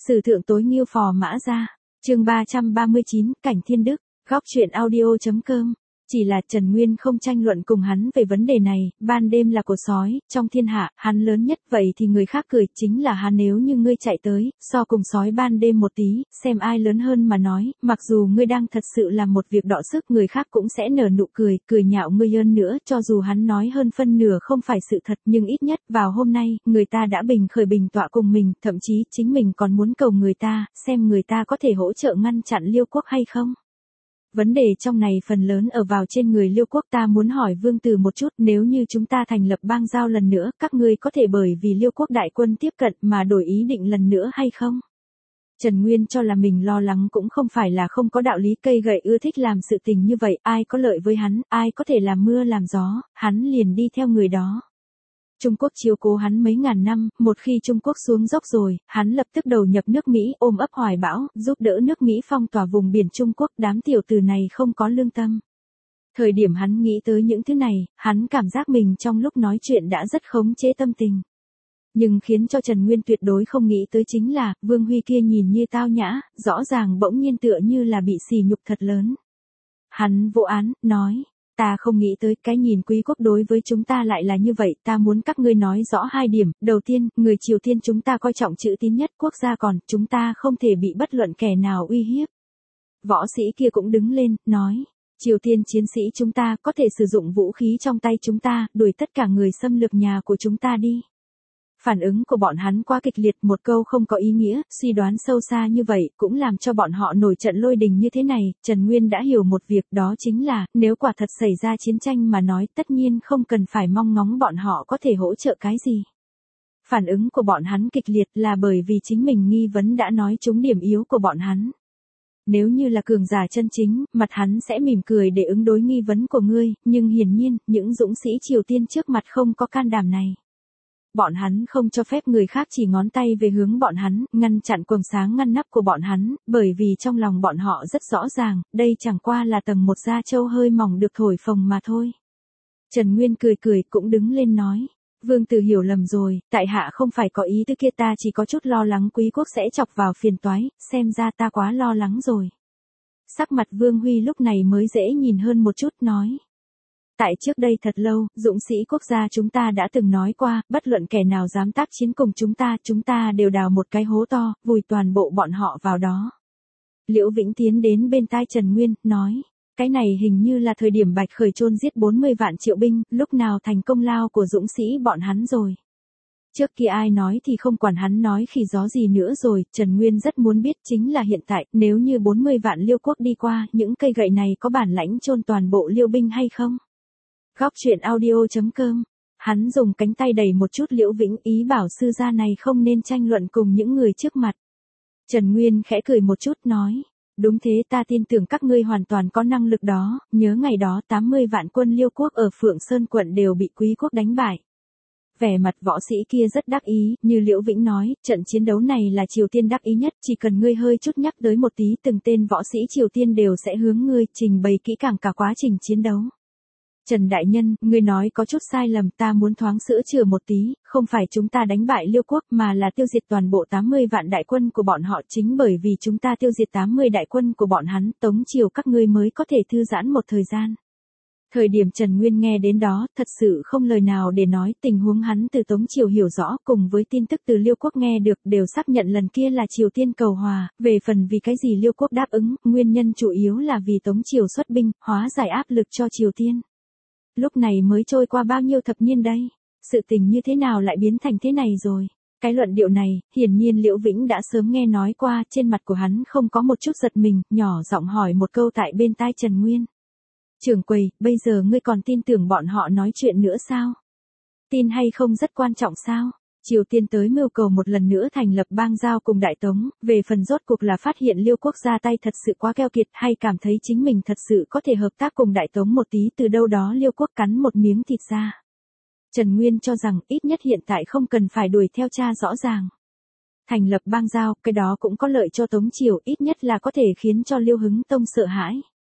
Sử thượng tối Nghiêu Phò Mã Gia, chương 339, Cảnh Thiên Đức, góc truyện audio.com. Chỉ là Trần Nguyên không tranh luận cùng hắn về vấn đề này, ban đêm là của sói, trong thiên hạ, hắn lớn nhất, vậy thì người khác cười, chính là hắn. Nếu như ngươi chạy tới, so cùng sói ban đêm một tí, xem ai lớn hơn mà nói, mặc dù ngươi đang thật sự làm một việc đọ sức, người khác cũng sẽ nở nụ cười, cười nhạo ngươi hơn nữa, cho dù hắn nói hơn phân nửa không phải sự thật, nhưng ít nhất, vào hôm nay, người ta đã bình khởi bình tọa cùng mình, thậm chí, chính mình còn muốn cầu người ta, xem người ta có thể hỗ trợ ngăn chặn Liêu quốc hay không. Vấn đề trong này phần lớn ở vào trên người Liêu quốc. Ta muốn hỏi Vương Tử một chút, nếu như chúng ta thành lập bang giao lần nữa, các ngươi có thể bởi vì Liêu quốc đại quân tiếp cận mà đổi ý định lần nữa hay không? Trần Nguyên cho là mình lo lắng cũng không phải là không có đạo lý, cây gậy ưa thích làm sự tình như vậy, ai có lợi với hắn, ai có thể làm mưa làm gió, hắn liền đi theo người đó. Trung Quốc chiếu cố hắn mấy ngàn năm, một khi Trung Quốc xuống dốc rồi, hắn lập tức đầu nhập nước Mỹ, ôm ấp hoài bão, giúp đỡ nước Mỹ phong tỏa vùng biển Trung Quốc. Đám tiểu tử này không có lương tâm. Thời điểm hắn nghĩ tới những thứ này, hắn cảm giác mình trong lúc nói chuyện đã rất khống chế tâm tình. Nhưng khiến cho Trần Nguyên tuyệt đối không nghĩ tới chính là, Vương Huy kia nhìn như tao nhã, rõ ràng bỗng nhiên tựa như là bị sỉ nhục thật lớn. Hắn vô án, nói. Ta không nghĩ tới cái nhìn Quý quốc đối với chúng ta lại là như vậy, ta muốn các ngươi nói rõ hai điểm. Đầu tiên, người Triều Tiên chúng ta coi trọng chữ tín nhất, quốc gia còn, chúng ta không thể bị bất luận kẻ nào uy hiếp. Võ sĩ kia cũng đứng lên, nói, Triều Tiên chiến sĩ chúng ta có thể sử dụng vũ khí trong tay chúng ta, đuổi tất cả người xâm lược nhà của chúng ta đi. Phản ứng của bọn hắn quá kịch liệt, một câu không có ý nghĩa, suy đoán sâu xa như vậy, cũng làm cho bọn họ nổi trận lôi đình như thế này. Trần Nguyên đã hiểu một việc, đó chính là, nếu quả thật xảy ra chiến tranh mà nói, tất nhiên không cần phải mong ngóng bọn họ có thể hỗ trợ cái gì. Phản ứng của bọn hắn kịch liệt là bởi vì chính mình nghi vấn đã nói trúng điểm yếu của bọn hắn. Nếu như là cường giả chân chính, mặt hắn sẽ mỉm cười để ứng đối nghi vấn của ngươi, nhưng hiển nhiên, những dũng sĩ Triều Tiên trước mặt không có can đảm này. Bọn hắn không cho phép người khác chỉ ngón tay về hướng bọn hắn, ngăn chặn quầng sáng ngăn nắp của bọn hắn, bởi vì trong lòng bọn họ rất rõ ràng, đây chẳng qua là tầng một da trâu hơi mỏng được thổi phồng mà thôi. Trần Nguyên cười cười cũng đứng lên nói, Vương Tử hiểu lầm rồi, tại hạ không phải có ý tứ kia, ta chỉ có chút lo lắng Quý quốc sẽ chọc vào phiền toái, xem ra ta quá lo lắng rồi. Sắc mặt Vương Huy lúc này mới dễ nhìn hơn một chút, nói. Tại trước đây thật lâu, dũng sĩ quốc gia chúng ta đã từng nói qua, bất luận kẻ nào dám tác chiến cùng chúng ta đều đào một cái hố to, vùi toàn bộ bọn họ vào đó. Liễu Vĩnh tiến đến bên tai Trần Nguyên, nói, cái này hình như là thời điểm Bạch Khởi chôn giết 40 vạn triệu binh, lúc nào thành công lao của dũng sĩ bọn hắn rồi. Trước kia ai nói thì không quản hắn nói khỉ gió gì nữa rồi, Trần Nguyên rất muốn biết chính là hiện tại, nếu như 40 vạn Liêu quốc đi qua, những cây gậy này có bản lãnh chôn toàn bộ Liêu binh hay không? Góc truyện audio.com. Hắn dùng cánh tay đẩy một chút Liễu Vĩnh, ý bảo sư gia này không nên tranh luận cùng những người trước mặt. Trần Nguyên khẽ cười một chút, nói, đúng thế, ta tin tưởng các ngươi hoàn toàn có năng lực đó, nhớ ngày đó 80 vạn quân Liêu quốc ở Phượng Sơn quận đều bị Quý quốc đánh bại. Vẻ mặt võ sĩ kia rất đắc ý, như Liễu Vĩnh nói, trận chiến đấu này là Triều Tiên đắc ý nhất, chỉ cần ngươi hơi chút nhắc tới một tí, từng tên võ sĩ Triều Tiên đều sẽ hướng ngươi trình bày kỹ càng cả quá trình chiến đấu. Trần Đại Nhân, ngươi nói có chút sai lầm, ta muốn thoáng sửa chữa một tí, không phải chúng ta đánh bại Liêu quốc mà là tiêu diệt toàn bộ 80 vạn đại quân của bọn họ, chính bởi vì chúng ta tiêu diệt 80 đại quân của bọn hắn, Tống Triều các ngươi mới có thể thư giãn một thời gian. Thời điểm Trần Nguyên nghe đến đó, thật sự không lời nào để nói, tình huống hắn từ Tống Triều hiểu rõ, cùng với tin tức từ Liêu quốc nghe được, đều xác nhận lần kia là Triều Tiên cầu hòa, về phần vì cái gì Liêu quốc đáp ứng, nguyên nhân chủ yếu là vì Tống Triều xuất binh, hóa giải áp lực cho Triều Tiên. Lúc này mới trôi qua bao nhiêu thập niên đây, sự tình như thế nào lại biến thành thế này rồi? Cái luận điệu này, hiển nhiên Liễu Vĩnh đã sớm nghe nói qua, trên mặt của hắn không có một chút giật mình, nhỏ giọng hỏi một câu tại bên tai Trần Nguyên. Trưởng quầy, bây giờ ngươi còn tin tưởng bọn họ nói chuyện nữa sao? Tin hay không rất quan trọng sao? Triều Tiên tới mưu cầu một lần nữa thành lập bang giao cùng Đại Tống, về phần rốt cuộc là phát hiện Liêu quốc ra tay thật sự quá keo kiệt hay cảm thấy chính mình thật sự có thể hợp tác cùng Đại Tống một tí, từ đâu đó Liêu quốc cắn một miếng thịt ra. Trần Nguyên cho rằng ít nhất hiện tại không cần phải đuổi theo cha rõ ràng. Thành lập bang giao, cái đó cũng có lợi cho Tống Triều, ít nhất là có thể khiến cho Liêu Hứng Tông sợ hãi.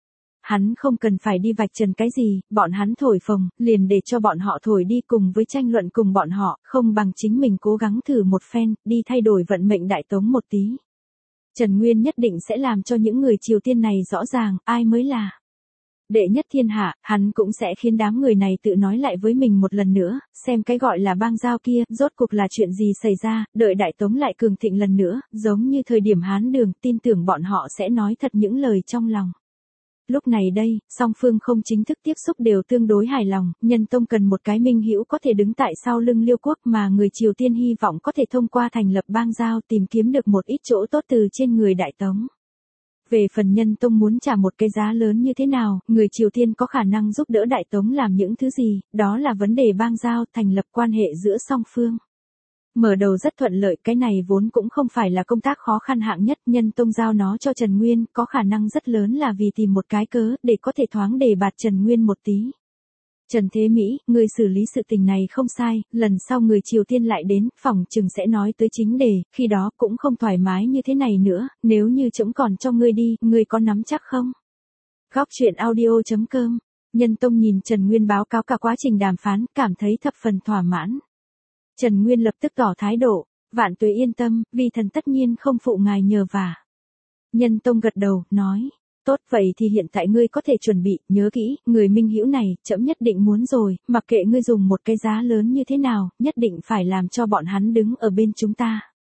hắn không cần phải đi vạch trần cái gì, bọn hắn thổi phồng, liền để cho bọn họ thổi đi cùng với tranh luận cùng bọn họ, không bằng chính mình cố gắng thử một phen, đi thay đổi vận mệnh Đại Tống một tí. Trần Nguyên nhất định sẽ làm cho những người Triều Tiên này rõ ràng, ai mới là đệ nhất thiên hạ, hắn cũng sẽ khiến đám người này tự nói lại với mình một lần nữa, xem cái gọi là bang giao kia, rốt cuộc là chuyện gì xảy ra, đợi Đại Tống lại cường thịnh lần nữa, giống như thời điểm Hán Đường, tin tưởng bọn họ sẽ nói thật những lời trong lòng. Lúc này đây, song phương không chính thức tiếp xúc đều tương đối hài lòng, Nhân Tông cần một cái minh hữu có thể đứng tại sau lưng Liêu quốc mà người Triều Tiên hy vọng có thể thông qua thành lập bang giao tìm kiếm được một ít chỗ tốt từ trên người Đại Tống. Về phần Nhân Tông muốn trả một cái giá lớn như thế nào, người Triều Tiên có khả năng giúp đỡ Đại Tống làm những thứ gì, đó là vấn đề bang giao thành lập quan hệ giữa song phương. Mở đầu rất thuận lợi, cái này vốn cũng không phải là công tác khó khăn hạng nhất, Nhân Tông giao nó cho Trần Nguyên, có khả năng rất lớn là vì tìm một cái cớ, để có thể thoáng đề bạt Trần Nguyên một tí. Trần Thế Mỹ, người xử lý sự tình này không sai, lần sau người Triều Tiên lại đến, phỏng chừng sẽ nói tới chính đề, khi đó cũng không thoải mái như thế này nữa, nếu như trẫm còn cho ngươi đi, ngươi có nắm chắc không? Góc truyện audio.com, Nhân Tông nhìn Trần Nguyên báo cáo cả quá trình đàm phán, cảm thấy thập phần thỏa mãn. Trần Nguyên lập tức tỏ thái độ, Vạn Tuế yên tâm, vi thần tất nhiên không phụ ngài nhờ vả. Nhân Tông gật đầu, nói, tốt vậy thì hiện tại ngươi có thể chuẩn bị, nhớ kỹ, người minh hữu này, trẫm nhất định muốn rồi, mặc kệ ngươi dùng một cái giá lớn như thế nào, nhất định phải làm cho bọn hắn đứng ở bên chúng ta.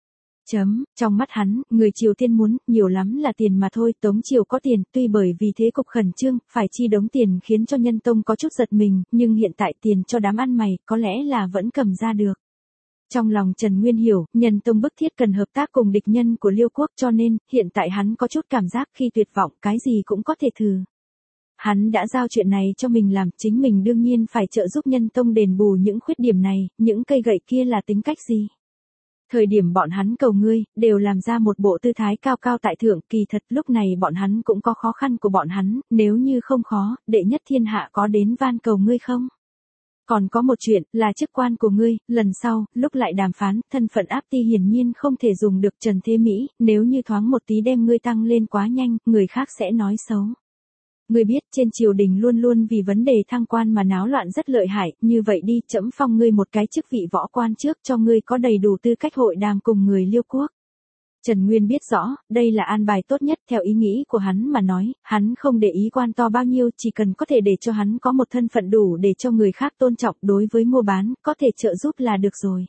Trong mắt hắn, người Triều Tiên muốn, nhiều lắm là tiền mà thôi, Tống Triều có tiền, tuy bởi vì thế cục khẩn trương, phải chi đống tiền khiến cho Nhân Tông có chút giật mình, nhưng hiện tại tiền cho đám ăn mày, có lẽ là vẫn cầm ra được. Trong lòng Trần Nguyên hiểu, Nhân Tông bức thiết cần hợp tác cùng địch nhân của Liêu quốc cho nên, hiện tại hắn có chút cảm giác khi tuyệt vọng, cái gì cũng có thể thử. Hắn đã giao chuyện này cho mình làm, chính mình đương nhiên phải trợ giúp Nhân Tông đền bù những khuyết điểm này, những cây gậy kia là tính cách gì. Thời điểm bọn hắn cầu ngươi, đều làm ra một bộ tư thái cao cao tại thượng, kỳ thật lúc này bọn hắn cũng có khó khăn của bọn hắn, nếu như không khó, đệ nhất thiên hạ có đến van cầu ngươi không? Còn có một chuyện, là chức quan của ngươi, lần sau, lúc lại đàm phán, thân phận áp ti hiển nhiên không thể dùng được Trần Thế Mỹ, nếu như thoáng một tí đem ngươi tăng lên quá nhanh, người khác sẽ nói xấu. Ngươi biết, trên triều đình luôn luôn vì vấn đề thăng quan mà náo loạn rất lợi hại, như vậy đi, trẫm phong ngươi một cái chức vị võ quan trước cho ngươi có đầy đủ tư cách hội đàm cùng người Liêu quốc. Trần Nguyên biết rõ, đây là an bài tốt nhất theo ý nghĩ của hắn mà nói, hắn không để ý quan to bao nhiêu, chỉ cần có thể để cho hắn có một thân phận đủ để cho người khác tôn trọng đối với mua bán, có thể trợ giúp là được rồi.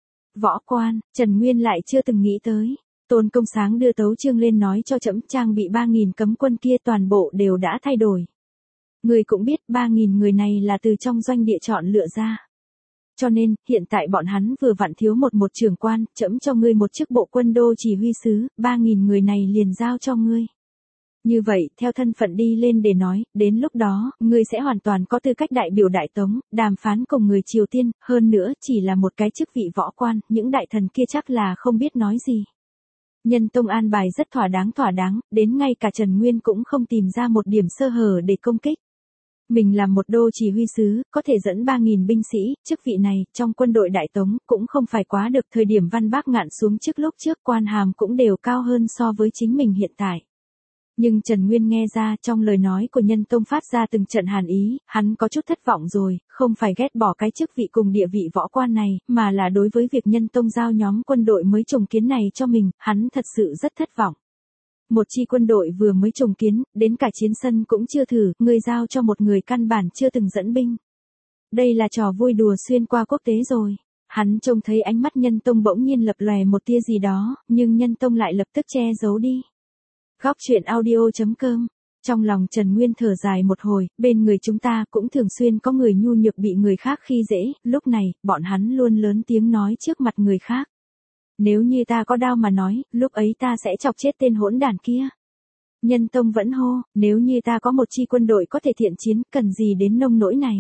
Võ quan, Trần Nguyên lại chưa từng nghĩ tới. Tôn Công Sáng đưa tấu chương lên nói cho trẫm trang bị 3.000 cấm quân kia toàn bộ đều đã thay đổi. Người cũng biết 3.000 người này là từ trong doanh địa chọn lựa ra. Cho nên, hiện tại bọn hắn vừa vặn thiếu một trưởng quan, trẫm cho ngươi một chức bộ quân đô chỉ huy sứ, 3.000 người này liền giao cho ngươi. Như vậy, theo thân phận đi lên để nói, đến lúc đó, ngươi sẽ hoàn toàn có tư cách đại biểu Đại Tống, đàm phán cùng người Triều Tiên, hơn nữa chỉ là một cái chức vị võ quan, những đại thần kia chắc là không biết nói gì. Nhân Tông an bài rất thỏa đáng, đến ngay cả Trần Nguyên cũng không tìm ra một điểm sơ hở để công kích. Mình làm một đô chỉ huy sứ, có thể dẫn 3.000 binh sĩ, chức vị này, trong quân đội Đại Tống, cũng không phải quá được thời điểm Văn Bác Ngạn xuống chức lúc trước quan hàm cũng đều cao hơn so với chính mình hiện tại. Nhưng Trần Nguyên nghe ra trong lời nói của Nhân Tông phát ra từng trận hàn ý, hắn có chút thất vọng rồi, không phải ghét bỏ cái chức vị cùng địa vị võ quan này, mà là đối với việc Nhân Tông giao nhóm quân đội mới trùng kiến này cho mình, hắn thật sự rất thất vọng. Một chi quân đội vừa mới trùng kiến, đến cả chiến sân cũng chưa thử, người giao cho một người căn bản chưa từng dẫn binh. Đây là trò vui đùa xuyên qua quốc tế rồi. Hắn trông thấy ánh mắt Nhân Tông bỗng nhiên lập lòe một tia gì đó, nhưng Nhân Tông lại lập tức che giấu đi. Góc truyện audio.com. Trong lòng Trần Nguyên thở dài một hồi, bên người chúng ta cũng thường xuyên có người nhu nhược bị người khác khi dễ, lúc này, bọn hắn luôn lớn tiếng nói trước mặt người khác. Nếu như ta có đao mà nói, lúc ấy ta sẽ chọc chết tên hỗn đản kia. Nhân Tông vẫn hô, nếu như ta có một chi quân đội có thể thiện chiến, cần gì đến nông nỗi này.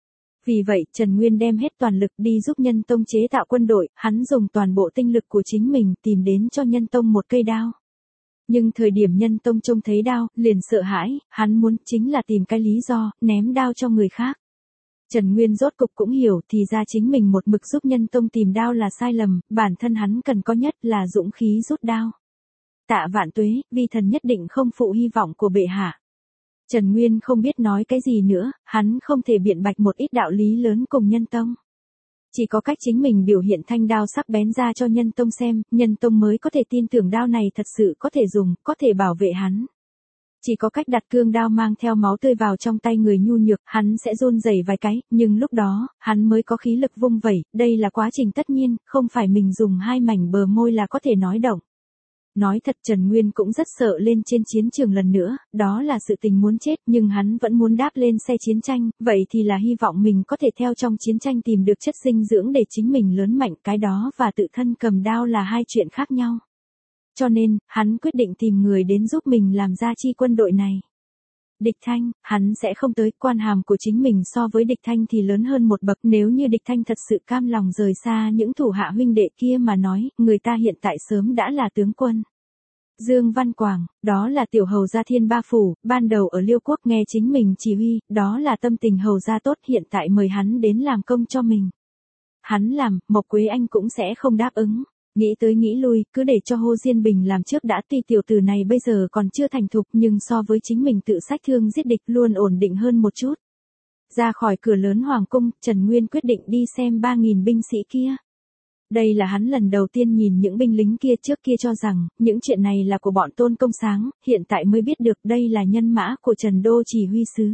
Vì vậy, Trần Nguyên đem hết toàn lực đi giúp Nhân Tông chế tạo quân đội, hắn dùng toàn bộ tinh lực của chính mình tìm đến cho Nhân Tông một cây đao. Nhưng thời điểm Nhân Tông trông thấy đao, liền sợ hãi, hắn muốn chính là tìm cái lý do, ném đao cho người khác. Trần Nguyên rốt cục cũng hiểu thì ra chính mình một mực giúp Nhân Tông tìm đao là sai lầm, bản thân hắn cần có nhất là dũng khí rút đao. Tạ Vạn Tuế, vi thần nhất định không phụ hy vọng của bệ hạ. Trần Nguyên không biết nói cái gì nữa, hắn không thể biện bạch một ít đạo lý lớn cùng Nhân Tông. Chỉ có cách chính mình biểu hiện thanh đao sắc bén ra cho Nhân Tông xem, Nhân Tông mới có thể tin tưởng đao này thật sự có thể dùng, có thể bảo vệ hắn. Chỉ có cách đặt cương đao mang theo máu tươi vào trong tay người nhu nhược, hắn sẽ run rẩy vài cái, nhưng lúc đó, hắn mới có khí lực vung vẩy, đây là quá trình tất nhiên, không phải mình dùng hai mảnh bờ môi là có thể nói động. Nói thật Trần Nguyên cũng rất sợ lên trên chiến trường lần nữa, đó là sự tình muốn chết nhưng hắn vẫn muốn đáp lên xe chiến tranh, vậy thì là hy vọng mình có thể theo trong chiến tranh tìm được chất dinh dưỡng để chính mình lớn mạnh, cái đó và tự thân cầm đao là hai chuyện khác nhau. Cho nên, hắn quyết định tìm người đến giúp mình làm ra chi quân đội này. Địch Thanh, hắn sẽ không tới, quan hàm của chính mình so với Địch Thanh thì lớn hơn một bậc, nếu như Địch Thanh thật sự cam lòng rời xa những thủ hạ huynh đệ kia mà nói, người ta hiện tại sớm đã là tướng quân. Dương Văn Quảng, đó là tiểu hầu gia Thiên Ba Phủ, ban đầu ở Liêu Quốc nghe chính mình chỉ huy, đó là tâm tình hầu gia tốt, hiện tại mời hắn đến làm công cho mình. Hắn làm, Mộc Quế Anh cũng sẽ không đáp ứng. Nghĩ tới nghĩ lui, cứ để cho Hồ Diên Bình làm trước đã, tuy tiểu tử này bây giờ còn chưa thành thục nhưng so với chính mình tự sách thương giết địch luôn ổn định hơn một chút. Ra khỏi cửa lớn Hoàng cung, Trần Nguyên quyết định đi xem 3.000 binh sĩ kia. Đây là hắn lần đầu tiên nhìn những binh lính kia, trước kia cho rằng, những chuyện này là của bọn Tôn Công Sáng, hiện tại mới biết được đây là nhân mã của Trần Đô chỉ huy sứ.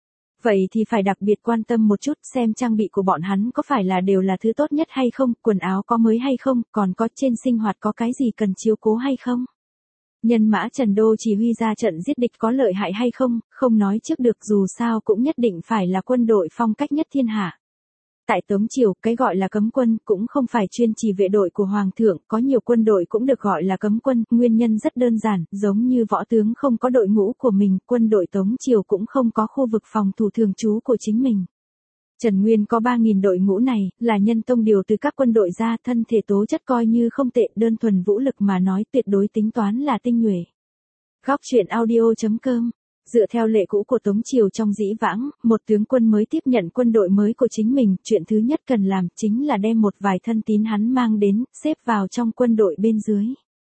Vậy thì phải đặc biệt quan tâm một chút xem trang bị của bọn hắn có phải là đều là thứ tốt nhất hay không, quần áo có mới hay không, còn có trên sinh hoạt có cái gì cần chiếu cố hay không. Nhân mã Trần Đô chỉ huy ra trận giết địch có lợi hại hay không, không nói trước được, dù sao cũng nhất định phải là quân đội phong cách nhất thiên hạ. Tại Tống Triều, cái gọi là cấm quân cũng không phải chuyên chỉ vệ đội của Hoàng thượng, có nhiều quân đội cũng được gọi là cấm quân, nguyên nhân rất đơn giản, giống như võ tướng không có đội ngũ của mình, quân đội Tống Triều cũng không có khu vực phòng thủ thường trú của chính mình. Trần Nguyên có 3.000 đội ngũ này, là Nhân Tông điều từ các quân đội ra, thân thể tố chất coi như không tệ, đơn thuần vũ lực mà nói tuyệt đối tính toán là tinh nhuệ. Góc truyện audio.com. Dựa theo lệ cũ của Tống Triều trong dĩ vãng, một tướng quân mới tiếp nhận quân đội mới của chính mình, chuyện thứ nhất cần làm chính là đem một vài thân tín hắn mang đến, xếp vào trong quân đội bên dưới.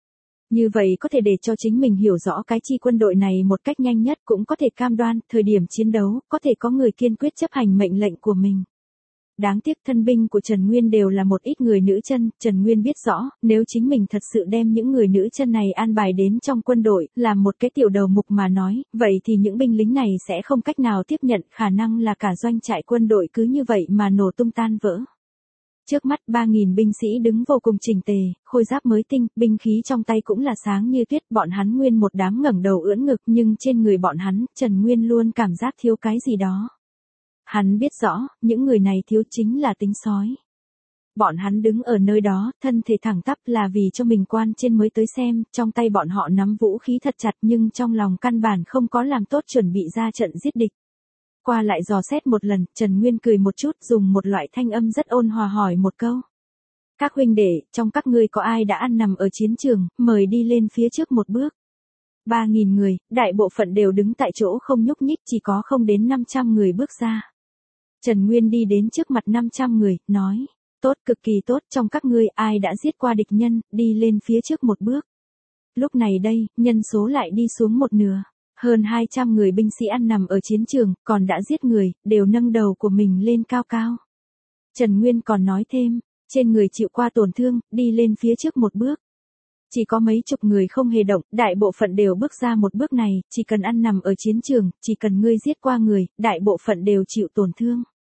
Như vậy có thể để cho chính mình hiểu rõ cái chi quân đội này một cách nhanh nhất, cũng có thể cam đoan, thời điểm chiến đấu, có thể có người kiên quyết chấp hành mệnh lệnh của mình. Đáng tiếc thân binh của Trần Nguyên đều là một ít người nữ chân, Trần Nguyên biết rõ, nếu chính mình thật sự đem những người nữ chân này an bài đến trong quân đội, làm một cái tiểu đầu mục mà nói, vậy thì những binh lính này sẽ không cách nào tiếp nhận, khả năng là cả doanh trại quân đội cứ như vậy mà nổ tung tan vỡ. Trước mắt 3.000 binh sĩ đứng vô cùng chỉnh tề, khôi giáp mới tinh, binh khí trong tay cũng là sáng như tuyết, bọn hắn nguyên một đám ngẩng đầu ưỡn ngực, nhưng trên người bọn hắn, Trần Nguyên luôn cảm giác thiếu cái gì đó. Hắn biết rõ, những người này thiếu chính là tính sói. Bọn hắn đứng ở nơi đó, thân thể thẳng tắp là vì cho mình quan trên mới tới xem, trong tay bọn họ nắm vũ khí thật chặt nhưng trong lòng căn bản không có làm tốt chuẩn bị ra trận giết địch. Qua lại dò xét một lần, Trần Nguyên cười một chút, dùng một loại thanh âm rất ôn hòa hỏi một câu. Các huynh đệ, trong các ngươi có ai đã ăn nằm ở chiến trường, mời đi lên phía trước một bước. 3.000 người, đại bộ phận đều đứng tại chỗ không nhúc nhích, chỉ có không đến 500 người bước ra. Trần Nguyên đi đến trước mặt 500 người, nói, tốt, cực kỳ tốt, trong các ngươi ai đã giết qua địch nhân, đi lên phía trước một bước. Lúc này đây, nhân số lại đi xuống một nửa. Hơn 200 người binh sĩ ăn nằm ở chiến trường, còn đã giết người, đều nâng đầu của mình lên cao cao. Trần Nguyên còn nói thêm, trên người chịu qua tổn thương, đi lên phía trước một bước. Chỉ có mấy chục người không hề động, đại bộ phận đều bước ra một bước này, chỉ cần ăn nằm ở chiến trường, chỉ cần ngươi giết qua người, đại bộ phận đều chịu tổn thương.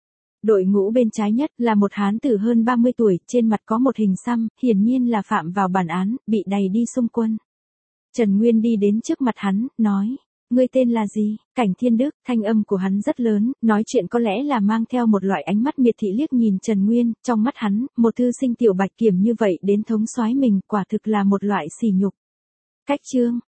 Đội ngũ bên trái nhất là một hán tử hơn 30 tuổi, trên mặt có một hình xăm, hiển nhiên là phạm vào bản án, bị đày đi xung quân. Trần Nguyên đi đến trước mặt hắn, nói, ngươi tên là gì? Cảnh Thiên Đức, thanh âm của hắn rất lớn, nói chuyện có lẽ là mang theo một loại ánh mắt miệt thị liếc nhìn Trần Nguyên, trong mắt hắn, một thư sinh tiểu bạch kiểm như vậy đến thống soái mình, quả thực là một loại sỉ nhục. Cách chương,